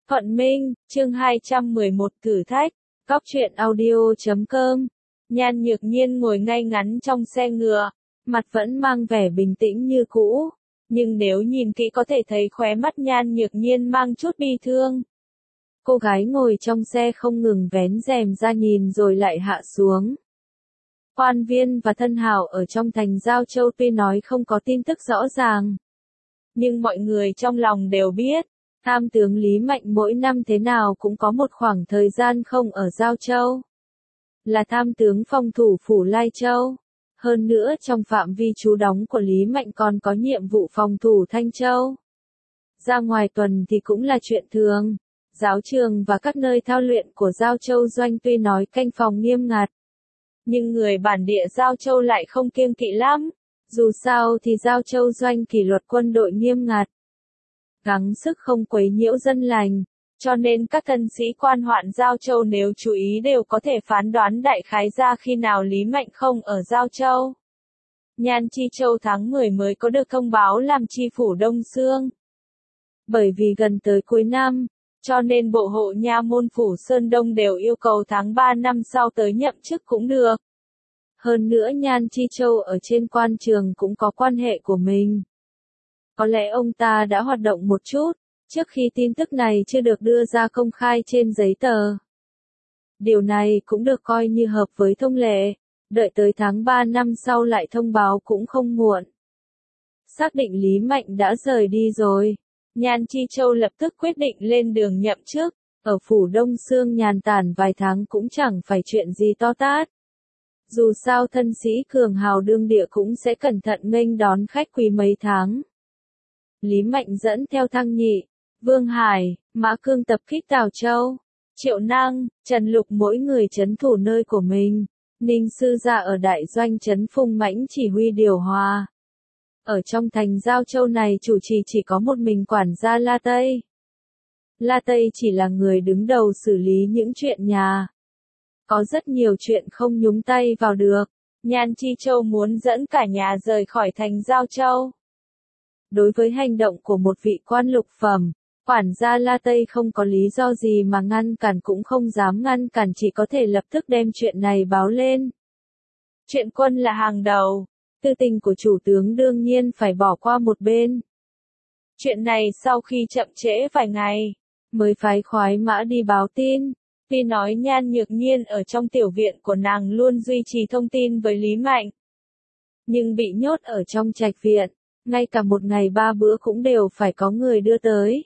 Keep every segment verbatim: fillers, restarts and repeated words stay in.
Thuận Minh, chương hai trăm mười một thử thách, góc truyện audio chấm com. Nhan Nhược Nhiên ngồi ngay ngắn trong xe ngựa, mặt vẫn mang vẻ bình tĩnh như cũ, nhưng nếu nhìn kỹ có thể thấy khóe mắt Nhan Nhược Nhiên mang chút bi thương. Cô gái ngồi trong xe không ngừng vén rèm ra nhìn rồi lại hạ xuống. Quan Viên và Thân Hảo ở trong thành Giao Châu tuy nói không có tin tức rõ ràng, nhưng mọi người trong lòng đều biết, tham tướng Lý Mạnh mỗi năm thế nào cũng có một khoảng thời gian không ở Giao Châu. Là tham tướng phòng thủ phủ Lai Châu. Hơn nữa trong phạm vi trú đóng của Lý Mạnh còn có nhiệm vụ phòng thủ Thanh Châu. Ra ngoài tuần thì cũng là chuyện thường. Giáo trường và các nơi thao luyện của Giao Châu Doanh tuy nói canh phòng nghiêm ngặt, nhưng người bản địa Giao Châu lại không kiêng kỵ lắm. Dù sao thì Giao Châu Doanh kỷ luật quân đội nghiêm ngặt, gắng sức không quấy nhiễu dân lành, cho nên các thân sĩ quan hoạn Giao Châu nếu chú ý đều có thể phán đoán đại khái ra khi nào Lý Mạnh không ở Giao Châu. Nhan Chi Châu tháng mười mới có được thông báo làm chi phủ Đông Xương. Bởi vì gần tới cuối năm, cho nên bộ hộ nha môn phủ Sơn Đông đều yêu cầu tháng ba năm sau tới nhậm chức cũng được. Hơn nữa Nhan Chi Châu ở trên quan trường cũng có quan hệ của mình. Có lẽ ông ta đã hoạt động một chút, trước khi tin tức này chưa được đưa ra công khai trên giấy tờ. Điều này cũng được coi như hợp với thông lệ, đợi tới tháng ba năm sau lại thông báo cũng không muộn. Xác định Lý Mạnh đã rời đi rồi, Nhan Chi Châu lập tức quyết định lên đường nhậm chức, ở phủ Đông Xương nhàn tản vài tháng cũng chẳng phải chuyện gì to tát. Dù sao thân sĩ cường hào đương địa cũng sẽ cẩn thận nghênh đón khách quý mấy tháng. Lý Mạnh dẫn theo Thăng Nhị, Vương Hải, Mã Cương tập kích Tào Châu, Triệu Năng, Trần Lục mỗi người trấn thủ nơi của mình, Ninh Sư Gia ở đại doanh trấn Phùng Mãnh chỉ huy điều hòa. Ở trong thành Giao Châu này chủ trì chỉ có một mình quản gia La Tây. La Tây chỉ là người đứng đầu xử lý những chuyện nhà. Có rất nhiều chuyện không nhúng tay vào được. Nhan Chi Châu muốn dẫn cả nhà rời khỏi thành Giao Châu. Đối với hành động của một vị quan lục phẩm, quản gia La Tây không có lý do gì mà ngăn cản cũng không dám ngăn cản, chỉ có thể lập tức đem chuyện này báo lên. Chuyện quân là hàng đầu, tư tình của chủ tướng đương nhiên phải bỏ qua một bên. Chuyện này sau khi chậm trễ vài ngày, mới phái khoái mã đi báo tin. Tuy nói Nhan Nhược Nhiên ở trong tiểu viện của nàng luôn duy trì thông tin với Lý Mạnh, nhưng bị nhốt ở trong trạch viện, ngay cả một ngày ba bữa cũng đều phải có người đưa tới.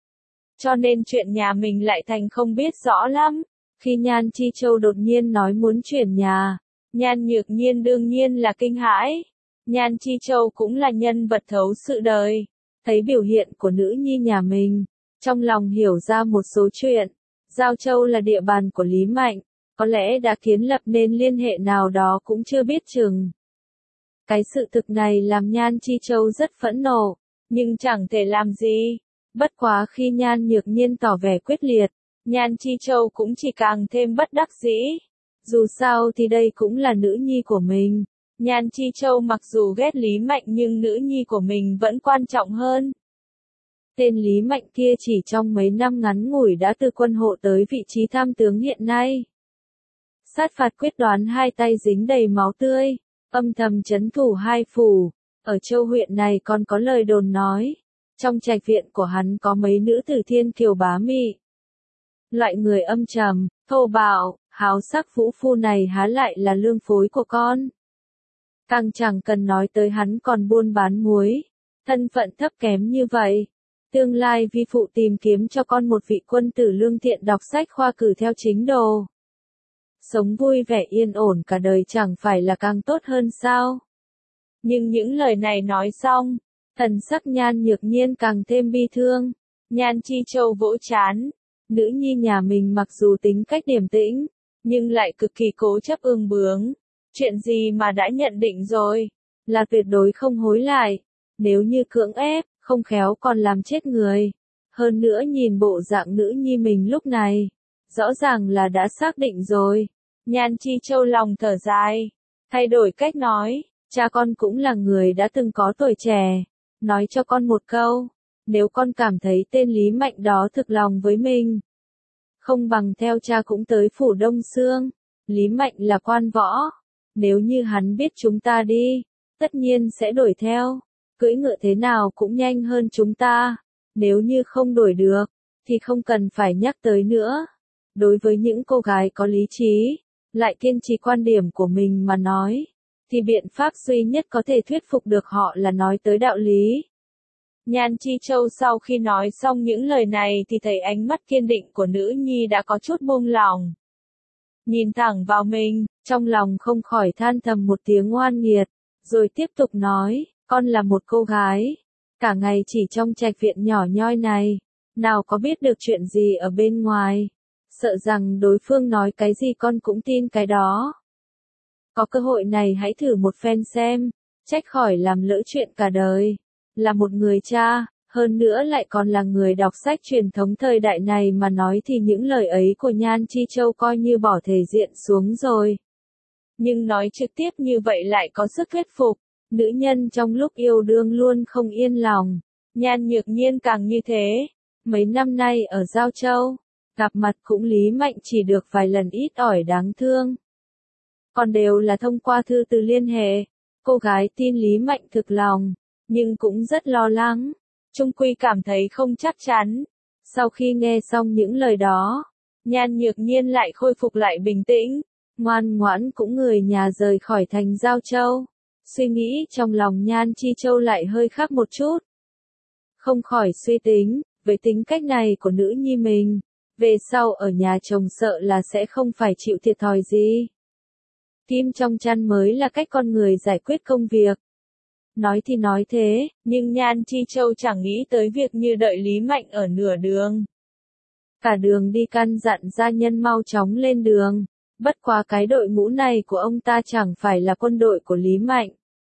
Cho nên chuyện nhà mình lại thành không biết rõ lắm. Khi Nhan Chi Châu đột nhiên nói muốn chuyển nhà, Nhan Nhược Nhiên đương nhiên là kinh hãi. Nhan Chi Châu cũng là nhân vật thấu sự đời, thấy biểu hiện của nữ nhi nhà mình, trong lòng hiểu ra một số chuyện. Giao Châu là địa bàn của Lý Mạnh, có lẽ đã kiến lập nên liên hệ nào đó cũng chưa biết chừng. Cái sự thực này làm Nhan Chi Châu rất phẫn nộ, nhưng chẳng thể làm gì. Bất quá khi Nhan Nhược Nhiên tỏ vẻ quyết liệt, Nhan Chi Châu cũng chỉ càng thêm bất đắc dĩ. Dù sao thì đây cũng là nữ nhi của mình. Nhan Chi Châu mặc dù ghét Lý Mạnh nhưng nữ nhi của mình vẫn quan trọng hơn. Tên Lý Mạnh kia chỉ trong mấy năm ngắn ngủi đã từ quân hộ tới vị trí tham tướng hiện nay. Sát phạt quyết đoán, hai tay dính đầy máu tươi, âm thầm trấn thủ hai phủ. Ở châu huyện này còn có lời đồn nói, trong trạch viện của hắn có mấy nữ tử thiên kiều bá mị. Loại người âm trầm, thô bạo, háo sắc vũ phu này há lại là lương phối của con. Càng chẳng cần nói tới hắn còn buôn bán muối, thân phận thấp kém như vậy. Tương lai vi phụ tìm kiếm cho con một vị quân tử lương thiện đọc sách khoa cử theo chính đồ. Sống vui vẻ yên ổn cả đời chẳng phải là càng tốt hơn sao? Nhưng những lời này nói xong, thần sắc Nhan Nhược Nhiên càng thêm bi thương. Nhan Chi Châu vỗ trán, nữ nhi nhà mình mặc dù tính cách điềm tĩnh, nhưng lại cực kỳ cố chấp ương bướng. Chuyện gì mà đã nhận định rồi, là tuyệt đối không hối lại. Nếu như cưỡng ép, không khéo còn làm chết người. Hơn nữa nhìn bộ dạng nữ nhi mình lúc này, rõ ràng là đã xác định rồi. Nhan Chi Châu lòng thở dài, thay đổi cách nói, cha con cũng là người đã từng có tuổi trẻ, nói cho con một câu, nếu con cảm thấy tên Lý Mạnh đó thực lòng với mình, không bằng theo cha cũng tới phủ Đông Xương. Lý Mạnh là quan võ, nếu như hắn biết chúng ta đi, tất nhiên sẽ đuổi theo, cưỡi ngựa thế nào cũng nhanh hơn chúng ta, nếu như không đuổi được, thì không cần phải nhắc tới nữa. Đối với những cô gái có lý trí, lại kiên trì quan điểm của mình mà nói, thì biện pháp duy nhất có thể thuyết phục được họ là nói tới đạo lý. Nhan Chi Châu sau khi nói xong những lời này thì thấy ánh mắt kiên định của nữ nhi đã có chút buông lỏng. Nhìn thẳng vào mình, trong lòng không khỏi than thầm một tiếng oan nghiệt, rồi tiếp tục nói, con là một cô gái, cả ngày chỉ trong trạch viện nhỏ nhoi này, nào có biết được chuyện gì ở bên ngoài, sợ rằng đối phương nói cái gì con cũng tin cái đó. Có cơ hội này hãy thử một phen xem, trách khỏi làm lỡ chuyện cả đời. Là một người cha, hơn nữa lại còn là người đọc sách truyền thống thời đại này mà nói thì những lời ấy của Nhan Chi Châu coi như bỏ thể diện xuống rồi. Nhưng nói trực tiếp như vậy lại có sức thuyết phục, nữ nhân trong lúc yêu đương luôn không yên lòng, Nhan Nhược Nhiên càng như thế. Mấy năm nay ở Giao Châu, gặp mặt cũng Lý Mạnh chỉ được vài lần ít ỏi đáng thương. Còn đều là thông qua thư từ liên hệ, cô gái tin Lý Mạnh thực lòng, nhưng cũng rất lo lắng, chung quy cảm thấy không chắc chắn. Sau khi nghe xong những lời đó, Nhan Nhược Nhiên lại khôi phục lại bình tĩnh, ngoan ngoãn cũng người nhà rời khỏi thành Giao Châu. Suy nghĩ trong lòng Nhan Chi Châu lại hơi khác một chút. Không khỏi suy tính, với tính cách này của nữ nhi mình, về sau ở nhà chồng sợ là sẽ không phải chịu thiệt thòi gì. Kim trong chăn mới là cách con người giải quyết công việc. Nói thì nói thế, nhưng Nhan Chi Châu chẳng nghĩ tới việc như đợi Lý Mạnh ở nửa đường. Cả đường đi căn dặn gia nhân mau chóng lên đường, bất quá cái đội ngũ này của ông ta chẳng phải là quân đội của Lý Mạnh.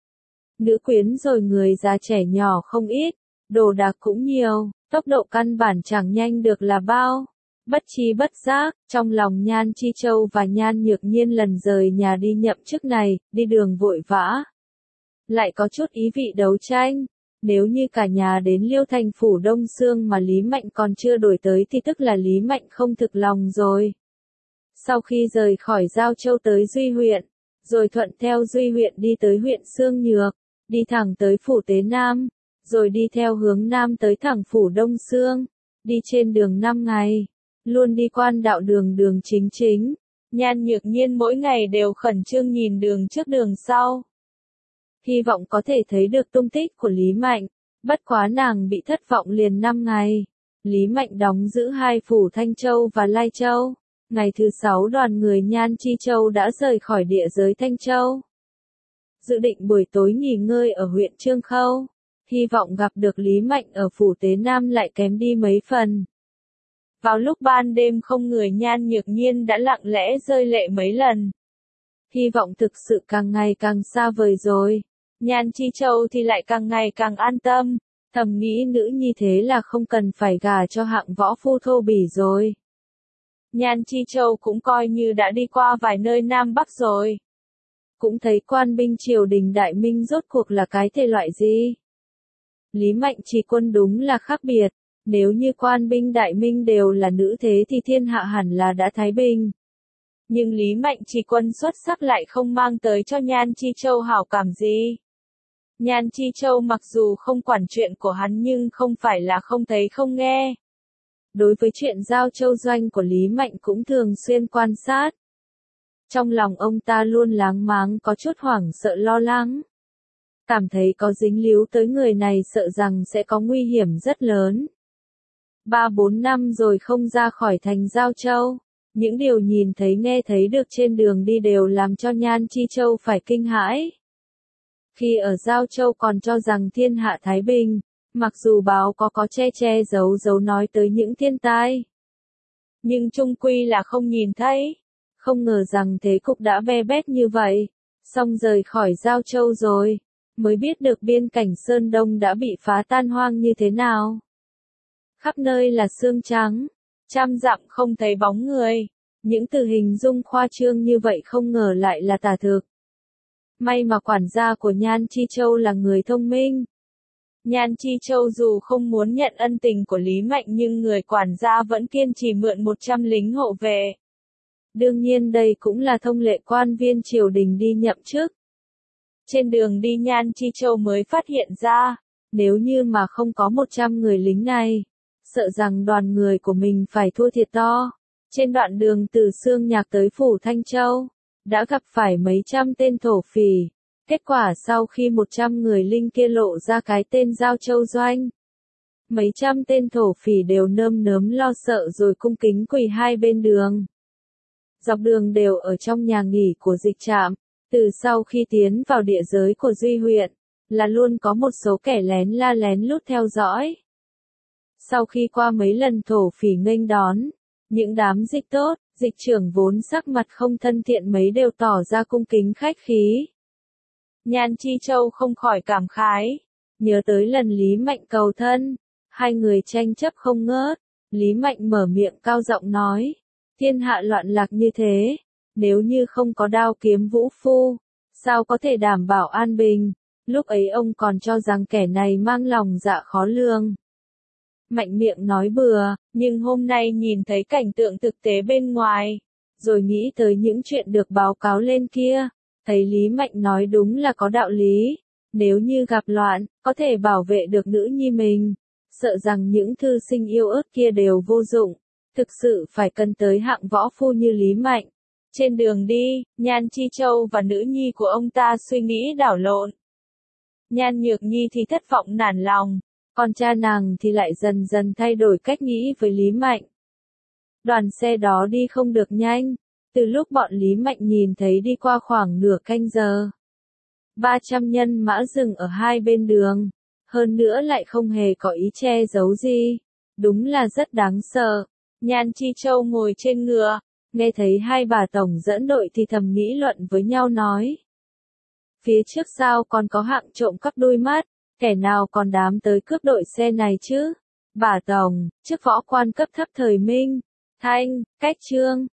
Nữ quyến rồi người già trẻ nhỏ không ít, đồ đạc cũng nhiều, tốc độ căn bản chẳng nhanh được là bao. Bất chi bất giác, trong lòng Nhan Chi Châu và Nhan Nhược Nhiên lần rời nhà đi nhậm chức này, đi đường vội vã. Lại có chút ý vị đấu tranh, nếu như cả nhà đến Liêu Thành phủ Đông Xương mà Lý Mạnh còn chưa đổi tới thì tức là Lý Mạnh không thực lòng rồi. Sau khi rời khỏi Giao Châu tới Duy huyện, rồi thuận theo Duy huyện đi tới huyện Xương Nhược, đi thẳng tới phủ Tế Nam, rồi đi theo hướng Nam tới thẳng phủ Đông Xương, đi trên đường năm ngày, luôn đi quan đạo đường đường chính chính. Nhan Nhược Nhiên mỗi ngày đều khẩn trương nhìn đường trước đường sau, hy vọng có thể thấy được tung tích của Lý Mạnh, bất quá nàng bị thất vọng liền năm ngày. Lý Mạnh đóng giữ hai phủ Thanh Châu và Lai Châu. Ngày thứ sáu đoàn người Nhan Chi Châu đã rời khỏi địa giới Thanh Châu, dự định buổi tối nghỉ ngơi ở huyện Trương Khâu, hy vọng gặp được Lý Mạnh ở phủ Tế Nam lại kém đi mấy phần. Vào lúc ban đêm không người Nhan Nhược Nhiên đã lặng lẽ rơi lệ mấy lần. Hy vọng thực sự càng ngày càng xa vời rồi. Nhan Chi Châu thì lại càng ngày càng an tâm, thầm nghĩ nữ như thế là không cần phải gả cho hạng võ phu thô bỉ rồi. Nhan Chi Châu cũng coi như đã đi qua vài nơi Nam Bắc rồi. Cũng thấy quan binh triều đình Đại Minh rốt cuộc là cái thể loại gì. Lý Mạnh chỉ quân đúng là khác biệt, nếu như quan binh Đại Minh đều là nữ thế thì thiên hạ hẳn là đã thái bình. Nhưng Lý Mạnh chỉ quân xuất sắc lại không mang tới cho Nhan Chi Châu hảo cảm gì. Nhan Chi Châu mặc dù không quản chuyện của hắn nhưng không phải là không thấy không nghe. Đối với chuyện Giao Châu doanh của Lý Mạnh cũng thường xuyên quan sát. Trong lòng ông ta luôn láng máng có chút hoảng sợ lo lắng. Cảm thấy có dính líu tới người này sợ rằng sẽ có nguy hiểm rất lớn. Ba bốn năm rồi không ra khỏi thành Giao Châu. Những điều nhìn thấy nghe thấy được trên đường đi đều làm cho Nhan Chi Châu phải kinh hãi. Khi ở Giao Châu còn cho rằng thiên hạ thái bình, mặc dù báo có có che che giấu giấu nói tới những thiên tai, nhưng chung quy là không nhìn thấy. Không ngờ rằng thế cục đã be bét như vậy. Xong rời khỏi Giao Châu rồi, mới biết được biên cảnh Sơn Đông đã bị phá tan hoang như thế nào. Khắp nơi là xương trắng, trăm dặm không thấy bóng người. Những từ hình dung khoa trương như vậy không ngờ lại là tả thực. May mà quản gia của Nhan Chi Châu là người thông minh. Nhan Chi Châu dù không muốn nhận ân tình của Lý Mạnh nhưng người quản gia vẫn kiên trì mượn một trăm lính hộ vệ. Đương nhiên đây cũng là thông lệ quan viên triều đình đi nhậm chức. Trên đường đi Nhan Chi Châu mới phát hiện ra, nếu như mà không có một trăm người lính này, sợ rằng đoàn người của mình phải thua thiệt to. Trên đoạn đường từ Xương Nhạc tới phủ Thanh Châu, đã gặp phải mấy trăm tên thổ phỉ. Kết quả sau khi một trăm người linh kia lộ ra cái tên Giao Châu Doanh, mấy trăm tên thổ phỉ đều nơm nớm lo sợ rồi cung kính quỳ hai bên đường. Dọc đường đều ở trong nhà nghỉ của Dịch Trạm, từ sau khi tiến vào địa giới của Duy huyện, là luôn có một số kẻ lén la lén lút theo dõi. Sau khi qua mấy lần thổ phỉ nghênh đón, những đám dịch tốt, dịch trưởng vốn sắc mặt không thân thiện mấy đều tỏ ra cung kính khách khí. Nhan Chi Châu không khỏi cảm khái, nhớ tới lần Lý Mạnh cầu thân, hai người tranh chấp không ngớt, Lý Mạnh mở miệng cao giọng nói, thiên hạ loạn lạc như thế, nếu như không có đao kiếm vũ phu, sao có thể đảm bảo an bình, lúc ấy ông còn cho rằng kẻ này mang lòng dạ khó lường. Mạnh miệng nói bừa, nhưng hôm nay nhìn thấy cảnh tượng thực tế bên ngoài, rồi nghĩ tới những chuyện được báo cáo lên kia, thấy Lý Mạnh nói đúng là có đạo lý, nếu như gặp loạn, có thể bảo vệ được nữ nhi mình, sợ rằng những thư sinh yêu ớt kia đều vô dụng, thực sự phải cần tới hạng võ phu như Lý Mạnh. Trên đường đi, Nhan Chi Châu và nữ nhi của ông ta suy nghĩ đảo lộn. Nhan Nhược Nhi thì thất vọng nản lòng, còn cha nàng thì lại dần dần thay đổi cách nghĩ với Lý Mạnh. Đoàn xe đó đi không được nhanh, từ lúc bọn Lý Mạnh nhìn thấy đi qua khoảng nửa canh giờ. ba trăm nhân mã dừng ở hai bên đường, hơn nữa lại không hề có ý che giấu gì, đúng là rất đáng sợ. Nhan Chi Châu ngồi trên ngựa, nghe thấy hai bà tổng dẫn đội thì thầm nghĩ luận với nhau nói. Phía trước sao còn có hạng trộm cắp đuôi mắt, kẻ nào còn dám tới cướp đội xe này chứ? Bà tổng, chức võ quan cấp thấp thời Minh, Thanh, Cách Trương,